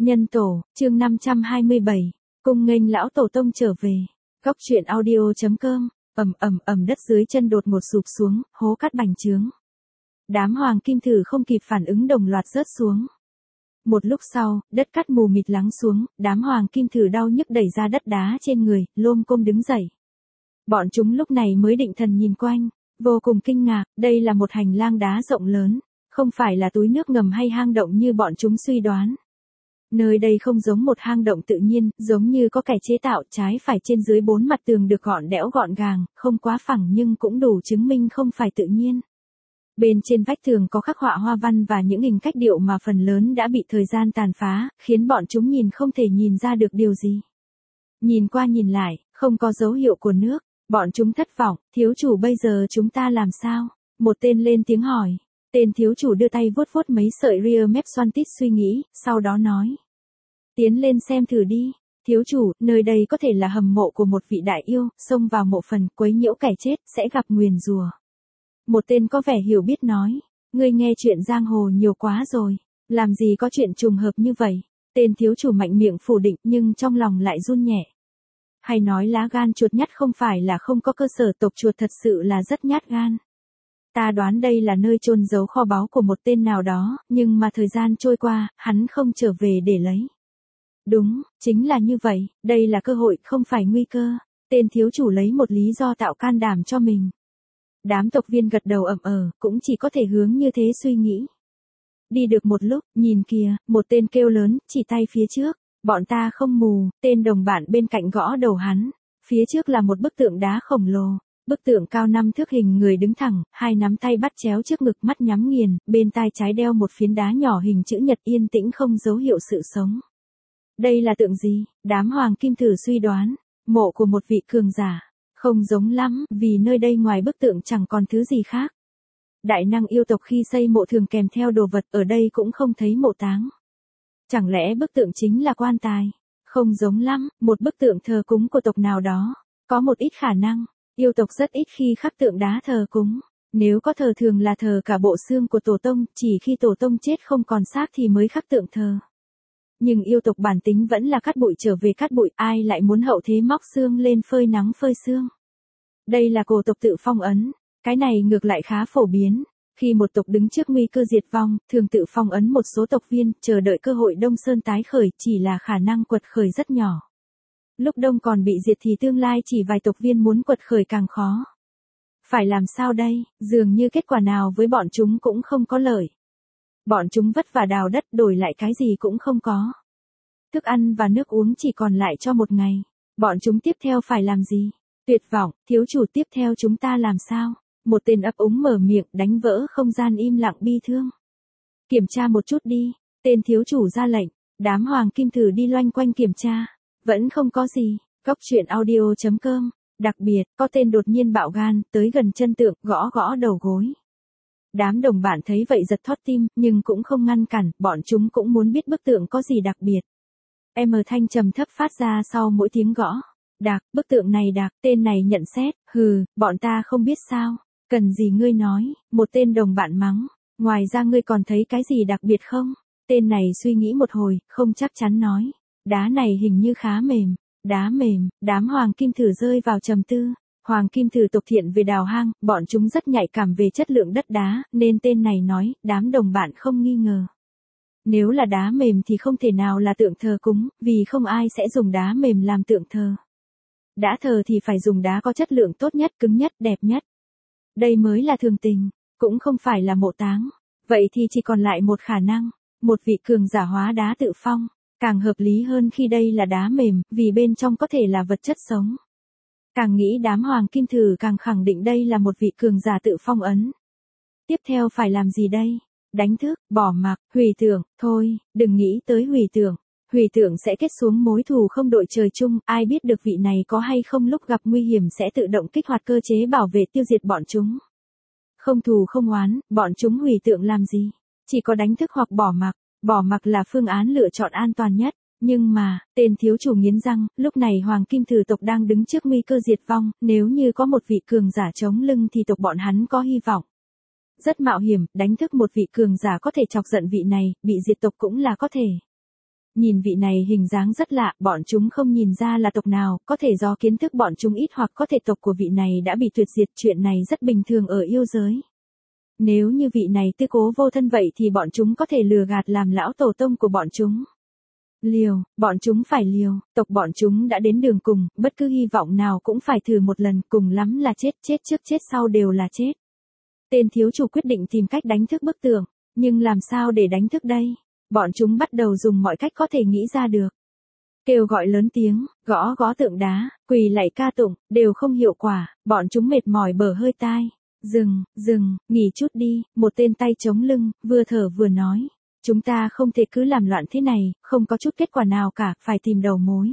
Nhân tổ, chương 527, cung nghênh lão tổ tông trở về. Góc truyện audio.com, đất dưới chân đột ngột sụp xuống, hố cát bành trướng. Đám hoàng kim thử không kịp phản ứng đồng loạt rớt xuống. Một lúc sau, đất cát mù mịt lắng xuống, đám hoàng kim thử đau nhức đẩy ra đất đá trên người, lôm côm đứng dậy. Bọn chúng lúc này mới định thần nhìn quanh, vô cùng kinh ngạc, đây là một hành lang đá rộng lớn, không phải là túi nước ngầm hay hang động như bọn chúng suy đoán. Nơi đây không giống một hang động tự nhiên, giống như có kẻ chế tạo, trái phải trên dưới 4 mặt tường được gọn đẽo gọn gàng, không quá phẳng nhưng cũng đủ chứng minh không phải tự nhiên. Bên trên vách tường có khắc họa hoa văn và những hình cách điệu mà phần lớn đã bị thời gian tàn phá, khiến bọn chúng nhìn không thể nhìn ra được điều gì. Nhìn qua nhìn lại, không có dấu hiệu của nước, bọn chúng thất vọng, thiếu chủ bây giờ chúng ta làm sao? Một tên lên tiếng hỏi. Tên thiếu chủ đưa tay vuốt vuốt mấy sợi ria mép xoăn tít suy nghĩ, sau đó nói. Tiến lên xem thử đi. Thiếu chủ, nơi đây có thể là hầm mộ của một vị đại yêu, xông vào mộ phần, quấy nhiễu kẻ chết, sẽ gặp nguyền rủa. Một tên có vẻ hiểu biết nói. Ngươi nghe chuyện giang hồ nhiều quá rồi. Làm gì có chuyện trùng hợp như vậy? Tên thiếu chủ mạnh miệng phủ định nhưng trong lòng lại run nhẹ. Hay nói lá gan chuột nhắt không phải là không có cơ sở, tộc chuột thật sự là rất nhát gan. Ta đoán đây là nơi chôn giấu kho báu của một tên nào đó, nhưng mà thời gian trôi qua, hắn không trở về để lấy. Đúng, chính là như vậy, đây là cơ hội, không phải nguy cơ. Tên thiếu chủ lấy một lý do tạo can đảm cho mình. Đám tộc viên gật đầu cũng chỉ có thể hướng như thế suy nghĩ. Đi được một lúc, nhìn kìa, một tên kêu lớn, chỉ tay phía trước. Bọn ta không mù, tên đồng bạn bên cạnh gõ đầu hắn. Phía trước là một bức tượng đá khổng lồ. Bức tượng cao 5 thước, hình người đứng thẳng, hai nắm tay bắt chéo trước ngực, mắt nhắm nghiền, bên tai trái đeo một phiến đá nhỏ hình chữ nhật, yên tĩnh không dấu hiệu sự sống. Đây là tượng gì? Đám hoàng kim thử suy đoán. Mộ của một vị cường giả. Không giống lắm, vì nơi đây ngoài bức tượng chẳng còn thứ gì khác. Đại năng yêu tộc khi xây mộ thường kèm theo đồ vật, ở đây cũng không thấy mộ táng. Chẳng lẽ bức tượng chính là quan tài? Không giống lắm, một bức tượng thờ cúng của tộc nào đó. Có một ít khả năng. Yêu tộc rất ít khi khắc tượng đá thờ cúng. Nếu có thờ thường là thờ cả bộ xương của tổ tông, chỉ khi tổ tông chết không còn xác thì mới khắc tượng thờ. Nhưng yêu tộc bản tính vẫn là cát bụi trở về cát bụi, ai lại muốn hậu thế móc xương lên phơi nắng phơi xương. Đây là cổ tộc tự phong ấn. Cái này ngược lại khá phổ biến. Khi một tộc đứng trước nguy cơ diệt vong, thường tự phong ấn một số tộc viên, chờ đợi cơ hội Đông Sơn tái khởi, chỉ là khả năng quật khởi rất nhỏ. Lúc Đông còn bị diệt thì tương lai chỉ vài tộc viên muốn quật khởi càng khó. Phải làm sao đây? Dường như kết quả nào với bọn chúng cũng không có lợi. Bọn chúng vất vả đào đất, đổi lại cái gì cũng không có. Thức ăn và nước uống chỉ còn lại cho một ngày. Bọn chúng tiếp theo phải làm gì? Tuyệt vọng, thiếu chủ, tiếp theo chúng ta làm sao? Một tên ấp úng mở miệng, đánh vỡ không gian im lặng bi thương. Kiểm tra một chút đi. Tên thiếu chủ ra lệnh. Đám hoàng kim thử đi loanh quanh kiểm tra. Vẫn không có gì. Góc truyện audio.com. Đặc biệt, có tên đột nhiên bạo gan, tới gần chân tượng, gõ gõ đầu gối. Đám đồng bạn thấy vậy giật thót tim, nhưng cũng không ngăn cản, bọn chúng cũng muốn biết bức tượng có gì đặc biệt. Thanh trầm thấp phát ra sau mỗi tiếng gõ. Bức tượng này tên này nhận xét, bọn ta không biết sao, cần gì ngươi nói, một tên đồng bạn mắng, ngoài ra ngươi còn thấy cái gì đặc biệt không? Tên này suy nghĩ một hồi, không chắc chắn nói, đá này hình như khá mềm, đá mềm, đám hoàng kim thử rơi vào trầm tư. Hoàng kim thử tộc thiện về đào hang, bọn chúng rất nhạy cảm về chất lượng đất đá, nên tên này nói, đám đồng bạn không nghi ngờ. Nếu là đá mềm thì không thể nào là tượng thờ cúng, vì không ai sẽ dùng đá mềm làm tượng thờ. Đã thờ thì phải dùng đá có chất lượng tốt nhất, cứng nhất, đẹp nhất. Đây mới là thường tình, cũng không phải là mộ táng. Vậy thì chỉ còn lại một khả năng, một vị cường giả hóa đá tự phong, càng hợp lý hơn khi đây là đá mềm, vì bên trong có thể là vật chất sống. Càng nghĩ đám hoàng kim thử càng khẳng định đây là một vị cường giả tự phong ấn. Tiếp theo phải làm gì đây? Đánh thức, bỏ mặc, hủy tượng, thôi, đừng nghĩ tới hủy tượng. Hủy tượng sẽ kết xuống mối thù không đội trời chung, ai biết được vị này có hay không lúc gặp nguy hiểm sẽ tự động kích hoạt cơ chế bảo vệ tiêu diệt bọn chúng. Không thù không oán, bọn chúng hủy tượng làm gì? Chỉ có đánh thức hoặc bỏ mặc là phương án lựa chọn an toàn nhất. Nhưng mà, tên thiếu chủ nghiến răng, lúc này hoàng kim thử tộc đang đứng trước nguy cơ diệt vong, nếu như có một vị cường giả chống lưng thì tộc bọn hắn có hy vọng. Rất mạo hiểm, đánh thức một vị cường giả có thể chọc giận vị này, bị diệt tộc cũng là có thể. Nhìn vị này hình dáng rất lạ, bọn chúng không nhìn ra là tộc nào, có thể do kiến thức bọn chúng ít hoặc có thể tộc của vị này đã bị tuyệt diệt, chuyện này rất bình thường ở yêu giới. Nếu như vị này tư cố vô thân vậy thì bọn chúng có thể lừa gạt làm lão tổ tông của bọn chúng. Liều, bọn chúng phải liều, tộc bọn chúng đã đến đường cùng, bất cứ hy vọng nào cũng phải thử một lần, cùng lắm là chết, chết trước chết sau đều là chết. Tên thiếu chủ quyết định tìm cách đánh thức bức tượng, nhưng làm sao để đánh thức đây? Bọn chúng bắt đầu dùng mọi cách có thể nghĩ ra được. Kêu gọi lớn tiếng, gõ gõ tượng đá, quỳ lạy ca tụng, đều không hiệu quả, bọn chúng mệt mỏi bở hơi tai. Dừng, nghỉ chút đi, một tên tay chống lưng, vừa thở vừa nói. Chúng ta không thể cứ làm loạn thế này, không có chút kết quả nào cả, phải tìm đầu mối.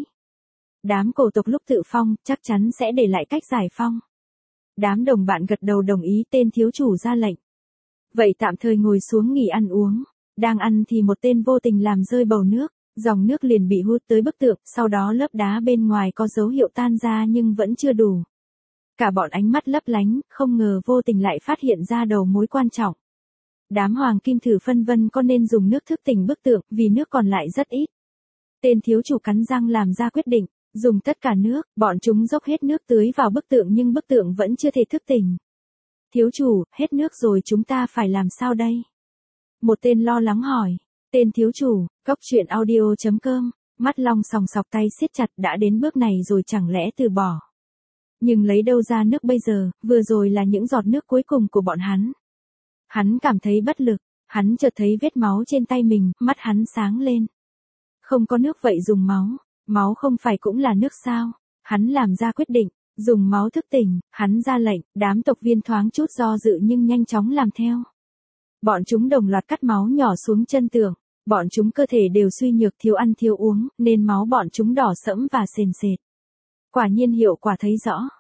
Đám cổ tộc lúc tự phong, chắc chắn sẽ để lại cách giải phong. Đám đồng bạn gật đầu đồng ý, tên thiếu chủ ra lệnh. Vậy tạm thời ngồi xuống nghỉ ăn uống. Đang ăn thì một tên vô tình làm rơi bầu nước, dòng nước liền bị hút tới bức tượng, sau đó lớp đá bên ngoài có dấu hiệu tan ra nhưng vẫn chưa đủ. Cả bọn ánh mắt lấp lánh, không ngờ vô tình lại phát hiện ra đầu mối quan trọng. Đám hoàng kim thử phân vân có nên dùng nước thức tỉnh bức tượng, vì nước còn lại rất ít. Tên thiếu chủ cắn răng làm ra quyết định, dùng tất cả nước, bọn chúng dốc hết nước tưới vào bức tượng nhưng bức tượng vẫn chưa thể thức tỉnh. Thiếu chủ, hết nước rồi chúng ta phải làm sao đây? Một tên lo lắng hỏi. Tên thiếu chủ, cóc truyện audio.com, mắt long sòng sọc tay siết chặt, đã đến bước này rồi chẳng lẽ từ bỏ. Nhưng lấy đâu ra nước bây giờ, vừa rồi là những giọt nước cuối cùng của bọn hắn. Hắn cảm thấy bất lực, hắn chợt thấy vết máu trên tay mình, mắt hắn sáng lên. Không có nước vậy dùng máu không phải cũng là nước sao? Hắn làm ra quyết định, dùng máu thức tỉnh, hắn ra lệnh, đám tộc viên thoáng chút do dự nhưng nhanh chóng làm theo. Bọn chúng đồng loạt cắt máu nhỏ xuống chân tường, bọn chúng cơ thể đều suy nhược, thiếu ăn thiếu uống, nên máu bọn chúng đỏ sẫm và sền sệt. Quả nhiên hiệu quả thấy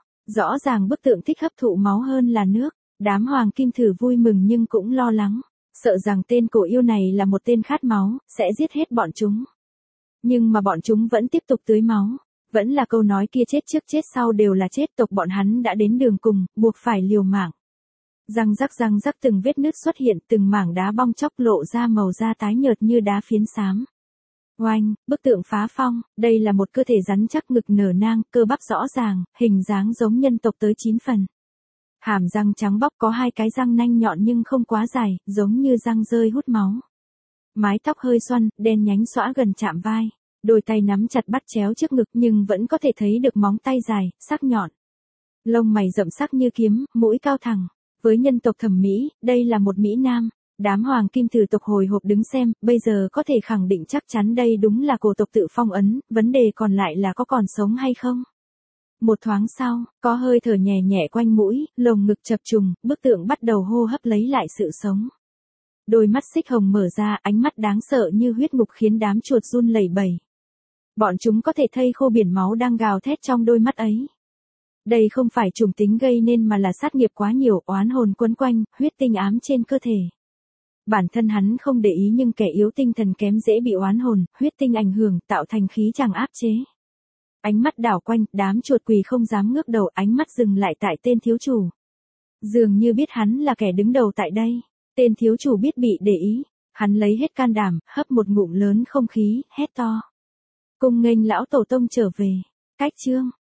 rõ ràng bức tượng thích hấp thụ máu hơn là nước. Đám hoàng kim thử vui mừng nhưng cũng lo lắng, sợ rằng tên cổ yêu này là một tên khát máu, sẽ giết hết bọn chúng. Nhưng mà bọn chúng vẫn tiếp tục tưới máu, vẫn là câu nói kia, chết trước chết sau đều là chết, tộc bọn hắn đã đến đường cùng, buộc phải liều mạng. Răng rắc từng vết nứt xuất hiện, từng mảng đá bong chóc lộ ra màu da tái nhợt như đá phiến xám. Oanh, bức tượng phá phong, đây là một cơ thể rắn chắc, ngực nở nang, cơ bắp rõ ràng, hình dáng giống nhân tộc tới 9 phần. Hàm răng trắng bóc, có 2 cái răng nanh nhọn nhưng không quá dài, giống như răng rơi hút máu. Mái tóc hơi xoăn, đen nhánh xõa gần chạm vai, đôi tay nắm chặt bắt chéo trước ngực nhưng vẫn có thể thấy được móng tay dài, sắc nhọn. Lông mày rậm sắc như kiếm, mũi cao thẳng. Với nhân tộc thẩm mỹ, đây là một mỹ nam. Đám hoàng kim thử tộc hồi hộp đứng xem, bây giờ có thể khẳng định chắc chắn đây đúng là cổ tộc tự phong ấn, vấn đề còn lại là có còn sống hay không. Một thoáng sau, có hơi thở nhẹ nhẹ quanh mũi, lồng ngực chập trùng, bức tượng bắt đầu hô hấp lấy lại sự sống. Đôi mắt xích hồng mở ra, ánh mắt đáng sợ như huyết ngục khiến đám chuột run lẩy bẩy. Bọn chúng có thể thấy khô biển máu đang gào thét trong đôi mắt ấy. Đây không phải trùng tính gây nên mà là sát nghiệp quá nhiều, oán hồn quấn quanh, huyết tinh ám trên cơ thể. Bản thân hắn không để ý nhưng kẻ yếu tinh thần kém dễ bị oán hồn, huyết tinh ảnh hưởng, tạo thành khí chàng áp chế. Ánh mắt đảo quanh, đám chuột quỳ không dám ngước đầu, ánh mắt dừng lại tại tên thiếu chủ. Dường như biết hắn là kẻ đứng đầu tại đây. Tên thiếu chủ biết bị để ý, hắn lấy hết can đảm, hấp một ngụm lớn không khí, hét to. Cung nghênh lão tổ tông trở về. Cách chương